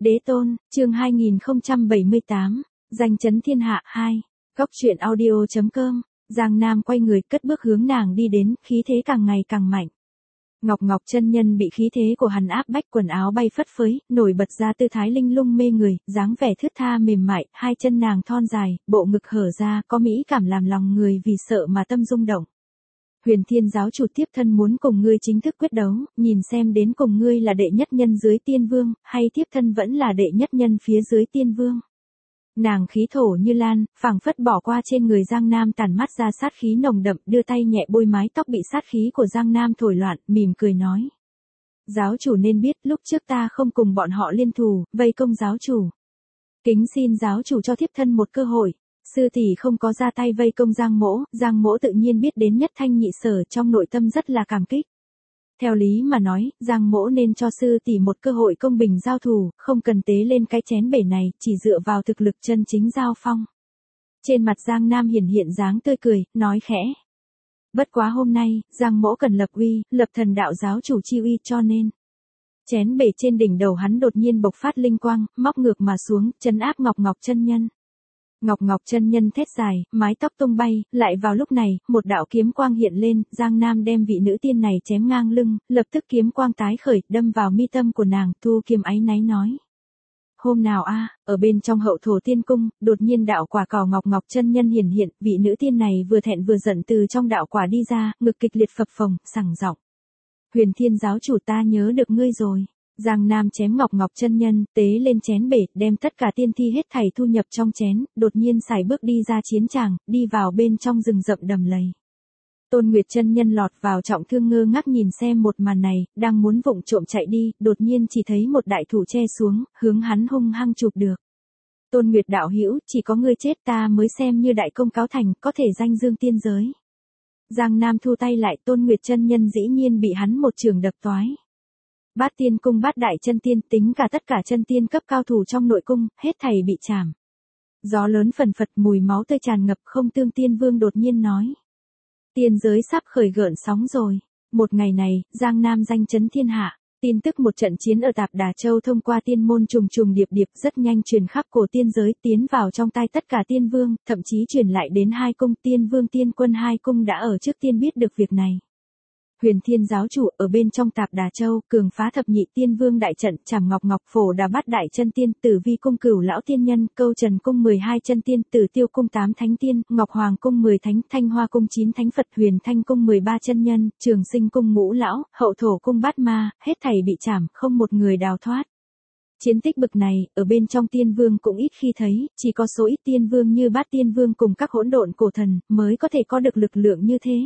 Đế tôn, chương 2078, danh chấn thiên hạ 2. Góc truyện audio.com. Giang Nam quay người cất bước hướng nàng đi đến, khí thế càng ngày càng mạnh. Ngọc Ngọc chân nhân bị khí thế của hắn áp bách, quần áo bay phất phới, nổi bật ra tư thái linh lung mê người, dáng vẻ thướt tha mềm mại, hai chân nàng thon dài, bộ ngực hở ra, có mỹ cảm làm lòng người vì sợ mà tâm rung động. Huyền Thiên giáo chủ tiếp thân muốn cùng ngươi chính thức quyết đấu, nhìn xem đến cùng ngươi là đệ nhất nhân dưới tiên vương, hay tiếp thân vẫn là đệ nhất nhân phía dưới tiên vương. Nàng khí thổ như lan, phảng phất bỏ qua trên người Giang Nam tản mắt ra sát khí nồng đậm, đưa tay nhẹ bôi mái tóc bị sát khí của Giang Nam thổi loạn, mỉm cười nói. Giáo chủ nên biết lúc trước ta không cùng bọn họ liên thù, vây công giáo chủ. Kính xin giáo chủ cho thiếp thân một cơ hội. Sư tỷ không có ra tay vây công Giang Mỗ tự nhiên biết đến nhất thanh nhị sở, trong nội tâm rất là cảm kích. Theo lý mà nói, Giang Mỗ nên cho sư tỷ một cơ hội công bình giao thủ, không cần tế lên cái chén bể này, chỉ dựa vào thực lực chân chính giao phong. Trên mặt Giang Nam hiển hiện dáng tươi cười, nói khẽ. Bất quá hôm nay, Giang Mỗ cần lập uy, lập thần đạo giáo chủ chi uy, cho nên. Chén bể trên đỉnh đầu hắn đột nhiên bộc phát linh quang, móc ngược mà xuống, trấn áp Ngọc Ngọc chân nhân. Ngọc Ngọc chân nhân thét dài, mái tóc tung bay, lại vào lúc này, một đạo kiếm quang hiện lên, Giang Nam đem vị nữ tiên này chém ngang lưng, lập tức kiếm quang tái khởi, đâm vào mi tâm của nàng, thu kiếm áy náy nói. Hôm nào ở bên trong hậu thổ tiên cung, đột nhiên đạo quả cỏ Ngọc Ngọc chân nhân hiển hiện, vị nữ tiên này vừa thẹn vừa giận từ trong đạo quả đi ra, ngực kịch liệt phập phồng, sẳng giọng. Huyền Thiên giáo chủ, ta nhớ được ngươi rồi. Giang Nam chém Ngọc Ngọc chân nhân, tế lên chén bể, đem tất cả tiên thi hết thảy thu nhập trong chén, đột nhiên sải bước đi ra chiến tràng, đi vào bên trong rừng rậm đầm lầy. Tôn Nguyệt chân nhân lọt vào trọng thương ngơ ngác nhìn xem một màn này, đang muốn vụng trộm chạy đi, đột nhiên chỉ thấy một đại thủ che xuống, hướng hắn hung hăng chụp được. Tôn Nguyệt đạo hữu, chỉ có ngươi chết ta mới xem như đại công cáo thành, có thể danh dương tiên giới. Giang Nam thu tay lại, Tôn Nguyệt chân nhân dĩ nhiên bị hắn một trường đập toái. Bát tiên cung bát đại chân tiên, tính cả tất cả chân tiên cấp cao thủ trong nội cung, hết thảy bị chảm. Gió lớn phần phật, mùi máu tươi tràn ngập, Không Tương Tiên Vương đột nhiên nói. Tiên giới sắp khởi gợn sóng rồi. Một ngày này, Giang Nam danh chấn thiên hạ. Tin tức một trận chiến ở Tạp Đà Châu thông qua tiên môn trùng trùng điệp điệp rất nhanh truyền khắp cổ tiên giới, tiến vào trong tai tất cả tiên vương, thậm chí truyền lại đến hai cung. Tiên vương tiên quân hai cung đã ở trước tiên biết được việc này. Huyền Thiên giáo chủ ở bên trong Tạp Đà Châu, cường phá thập nhị tiên vương đại trận, chảm Ngọc Ngọc Phổ Đà bát đại chân tiên, Tử Vi cung cửu lão tiên nhân, Câu Trần cung 12 chân tiên, Tử Tiêu cung 8 thánh tiên, Ngọc Hoàng cung 10 thánh, Thanh Hoa cung 9 thánh Phật, Huyền Thanh cung 13 chân nhân, Trường Sinh cung ngũ lão, Hậu Thổ cung bát ma, hết thảy bị chảm, không một người đào thoát. Chiến tích bực này, ở bên trong tiên vương cũng ít khi thấy, chỉ có số ít tiên vương như Bát Tiên Vương cùng các hỗn độn cổ thần, mới có thể có được lực lượng như thế.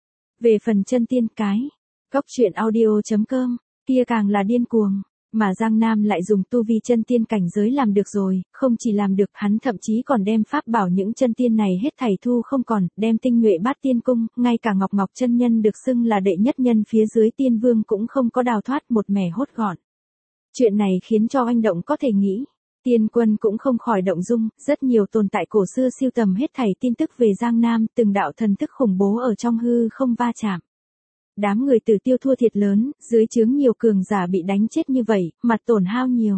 Về phần chân tiên góc truyện audio.com, kia càng là điên cuồng, mà Giang Nam lại dùng tu vi chân tiên cảnh giới làm được rồi, không chỉ làm được, hắn thậm chí còn đem pháp bảo những chân tiên này hết thảy thu không còn, đem tinh nhuệ bát tiên cung, ngay cả Ngọc Ngọc chân nhân được xưng là đệ nhất nhân phía dưới tiên vương cũng không có đào thoát, một mẻ hốt gọn. Chuyện này khiến cho oanh động có thể nghĩ. Tiên quân cũng không khỏi động dung, rất nhiều tồn tại cổ xưa siêu tầm hết thảy tin tức về Giang Nam, từng đạo thần thức khủng bố ở trong hư không va chạm. Đám người Tử Tiêu thua thiệt lớn, dưới trướng nhiều cường giả bị đánh chết như vậy, mặt tổn hao nhiều.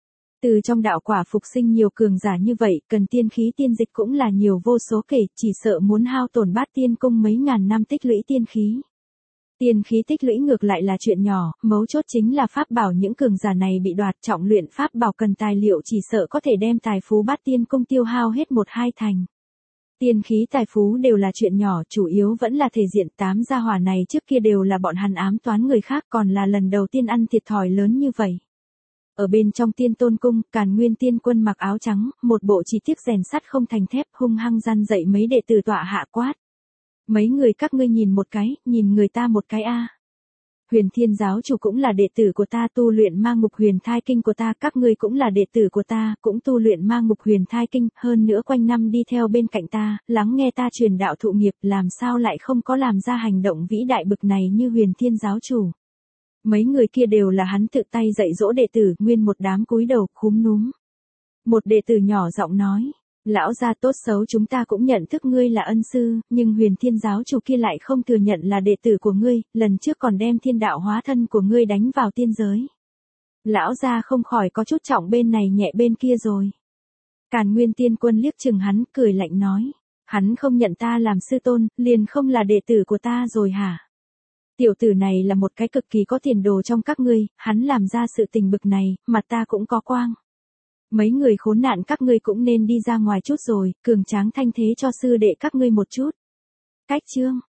Từ trong đạo quả phục sinh nhiều cường giả như vậy, cần tiên khí tiên dịch cũng là nhiều vô số kể, chỉ sợ muốn hao tổn bát tiên cung mấy ngàn năm tích lũy tiên khí. Tiên khí tích lũy ngược lại là chuyện nhỏ, mấu chốt chính là pháp bảo những cường giả này bị đoạt, trọng luyện pháp bảo cần tài liệu chỉ sợ có thể đem tài phú bát tiên cung tiêu hao hết 1-2 thành. Tiên khí tài phú đều là chuyện nhỏ, chủ yếu vẫn là thể diện. 8 gia hỏa này trước kia đều là bọn hắn ám toán người khác, còn là lần đầu tiên ăn thiệt thòi lớn như vậy. Ở bên trong Tiên Tôn cung, Càn Nguyên tiên quân mặc áo trắng, một bộ chỉ tiếc rèn sắt không thành thép, hung hăng gian dậy mấy đệ tử tọa hạ quát. Mấy người các ngươi nhìn một cái, nhìn người ta một cái a. Huyền Thiên giáo chủ cũng là đệ tử của ta, tu luyện Ma Ngục Huyền Thai Kinh của ta, các ngươi cũng là đệ tử của ta, cũng tu luyện Ma Ngục Huyền Thai Kinh, hơn nữa quanh năm đi theo bên cạnh ta, lắng nghe ta truyền đạo thụ nghiệp, làm sao lại không có làm ra hành động vĩ đại bực này như Huyền Thiên giáo chủ. Mấy người kia đều là hắn tự tay dạy dỗ đệ tử, nguyên một đám cúi đầu, khúm núm. Một đệ tử nhỏ giọng nói. Lão gia tốt xấu chúng ta cũng nhận thức ngươi là ân sư, nhưng Huyền Thiên giáo chủ kia lại không thừa nhận là đệ tử của ngươi, lần trước còn đem thiên đạo hóa thân của ngươi đánh vào tiên giới. Lão gia không khỏi có chút trọng bên này nhẹ bên kia rồi. Càn Nguyên Tiên Quân liếc chừng hắn, cười lạnh nói. Hắn không nhận ta làm sư tôn, liền không là đệ tử của ta rồi hả? Tiểu tử này là một cái cực kỳ có tiền đồ trong các ngươi, hắn làm ra sự tình bực này, mặt ta cũng có quang. Mấy người khốn nạn các ngươi cũng nên đi ra ngoài chút rồi, cường tráng thanh thế cho sư đệ các ngươi một chút. Cách chương.